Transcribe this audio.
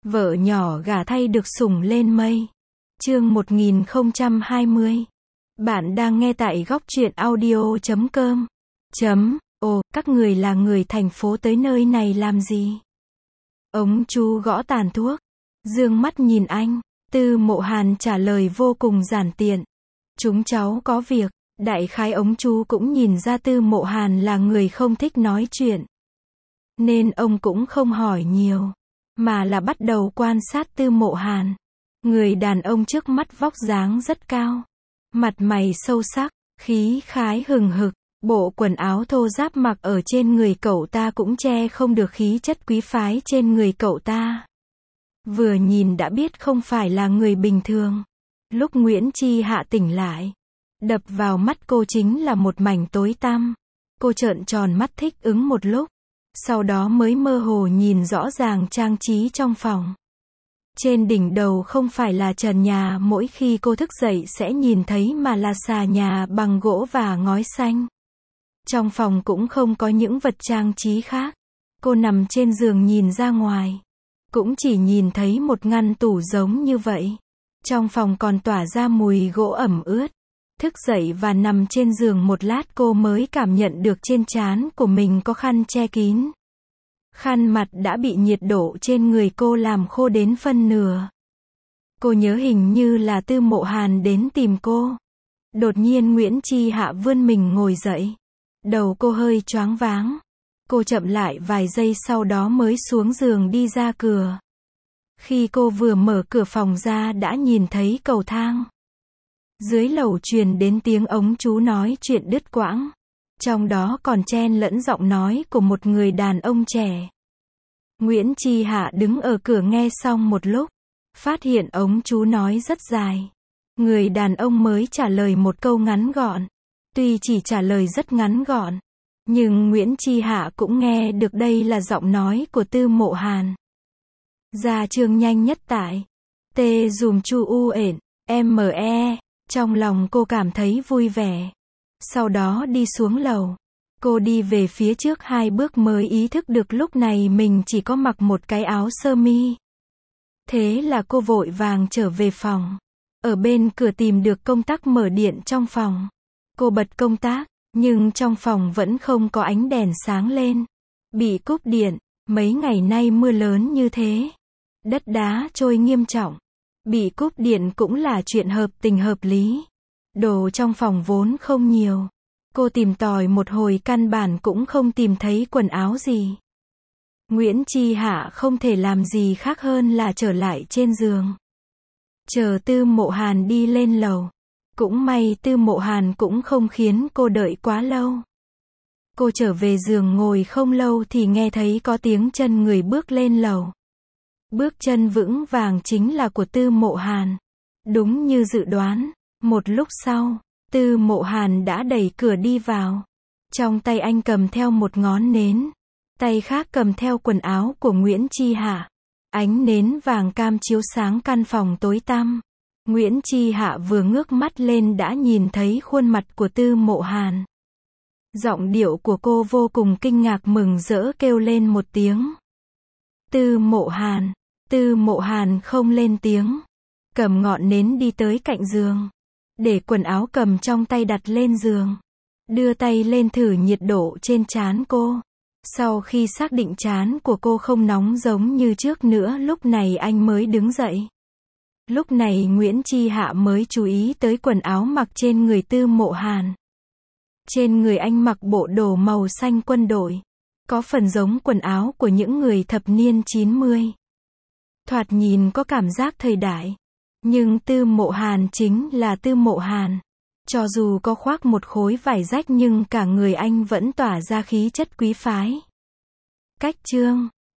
Vợ nhỏ gả thay được sủng lên mây. Chương 1020. Bạn đang nghe tại góc truyện audio.com. Ồ, các người là người thành phố tới nơi này làm gì? Ông chú gõ tàn thuốc, dương mắt nhìn anh. Tư Mộ Hàn trả lời vô cùng giản tiện. Chúng cháu có việc. Đại khái ông chú cũng nhìn ra Tư Mộ Hàn là người không thích nói chuyện, nên ông cũng không hỏi nhiều, mà là bắt đầu quan sát Tư Mộ Hàn. Người đàn ông trước mắt vóc dáng rất cao, mặt mày sâu sắc, khí khái hừng hực, bộ quần áo thô ráp mặc ở trên người cậu ta cũng che không được khí chất quý phái trên người cậu ta. Vừa nhìn đã biết không phải là người bình thường. Lúc Nguyễn Chi Hạ tỉnh lại, đập vào mắt cô chính là một mảnh tối tăm. Cô trợn tròn mắt thích ứng một lúc, sau đó mới mơ hồ nhìn rõ ràng trang trí trong phòng. Trên đỉnh đầu không phải là trần nhà mỗi khi cô thức dậy sẽ nhìn thấy mà là xà nhà bằng gỗ và ngói xanh. Trong phòng cũng không có những vật trang trí khác. Cô nằm trên giường nhìn ra ngoài, cũng chỉ nhìn thấy một ngăn tủ giống như vậy. Trong phòng còn tỏa ra mùi gỗ ẩm ướt. Thức dậy và nằm trên giường một lát cô mới cảm nhận được trên trán của mình có khăn che kín. Khăn mặt đã bị nhiệt độ trên người cô làm khô đến phân nửa. Cô nhớ hình như là Tư Mộ Hàn đến tìm cô. Đột nhiên Nguyễn Chi Hạ vươn mình ngồi dậy. Đầu cô hơi choáng váng. Cô chậm lại vài giây sau đó mới xuống giường đi ra cửa. Khi cô vừa mở cửa phòng ra đã nhìn thấy cầu thang. Dưới lầu truyền đến tiếng ống chú nói chuyện đứt quãng. Trong đó còn chen lẫn giọng nói của một người đàn ông trẻ. Nguyễn Chi Hạ đứng ở cửa nghe xong một lúc, phát hiện ống chú nói rất dài. Người đàn ông mới trả lời một câu ngắn gọn. Tuy chỉ trả lời rất ngắn gọn, nhưng Nguyễn Chi Hạ cũng nghe được đây là giọng nói của Tư Mộ Hàn. Gia chương nhanh nhất tại T dùm chu u ển ME. Trong lòng cô cảm thấy vui vẻ. Sau đó đi xuống lầu. Cô đi về phía trước 2 bước mới ý thức được lúc này mình chỉ có mặc một cái áo sơ mi. Thế là cô vội vàng trở về phòng. Ở bên cửa tìm được công tắc mở điện trong phòng. Cô bật công tắc, nhưng trong phòng vẫn không có ánh đèn sáng lên. Bị cúp điện, mấy ngày nay mưa lớn như thế. Đất đá trôi nghiêm trọng. Bị cúp điện cũng là chuyện hợp tình hợp lý. Đồ trong phòng vốn không nhiều. Cô tìm tòi một hồi căn bản cũng không tìm thấy quần áo gì. Nguyễn Chi Hạ không thể làm gì khác hơn là trở lại trên giường. Chờ Tư Mộ Hàn đi lên lầu. Cũng may Tư Mộ Hàn cũng không khiến cô đợi quá lâu. Cô trở về giường ngồi không lâu thì nghe thấy có tiếng chân người bước lên lầu. Bước chân vững vàng chính là của Tư Mộ Hàn. Đúng như dự đoán, một lúc sau, Tư Mộ Hàn đã đẩy cửa đi vào. Trong tay anh cầm theo một ngón nến, tay khác cầm theo quần áo của Nguyễn Chi Hạ. Ánh nến vàng cam chiếu sáng căn phòng tối tăm. Nguyễn Chi Hạ vừa ngước mắt lên đã nhìn thấy khuôn mặt của Tư Mộ Hàn. Giọng điệu của cô vô cùng kinh ngạc mừng rỡ kêu lên một tiếng. Tư Mộ Hàn. Tư Mộ Hàn không lên tiếng. Cầm ngọn nến đi tới cạnh giường. Để quần áo cầm trong tay đặt lên giường. Đưa tay lên thử nhiệt độ trên trán cô. Sau khi xác định trán của cô không nóng giống như trước nữa lúc này anh mới đứng dậy. Lúc này Nguyễn Chi Hạ mới chú ý tới quần áo mặc trên người Tư Mộ Hàn. Trên người anh mặc bộ đồ màu xanh quân đội. Có phần giống quần áo của những người thập niên 90. Thoạt nhìn có cảm giác thời đại. Nhưng Tư Mộ Hàn chính là Tư Mộ Hàn. Cho dù có khoác một khối vải rách nhưng cả người anh vẫn tỏa ra khí chất quý phái. Cách chương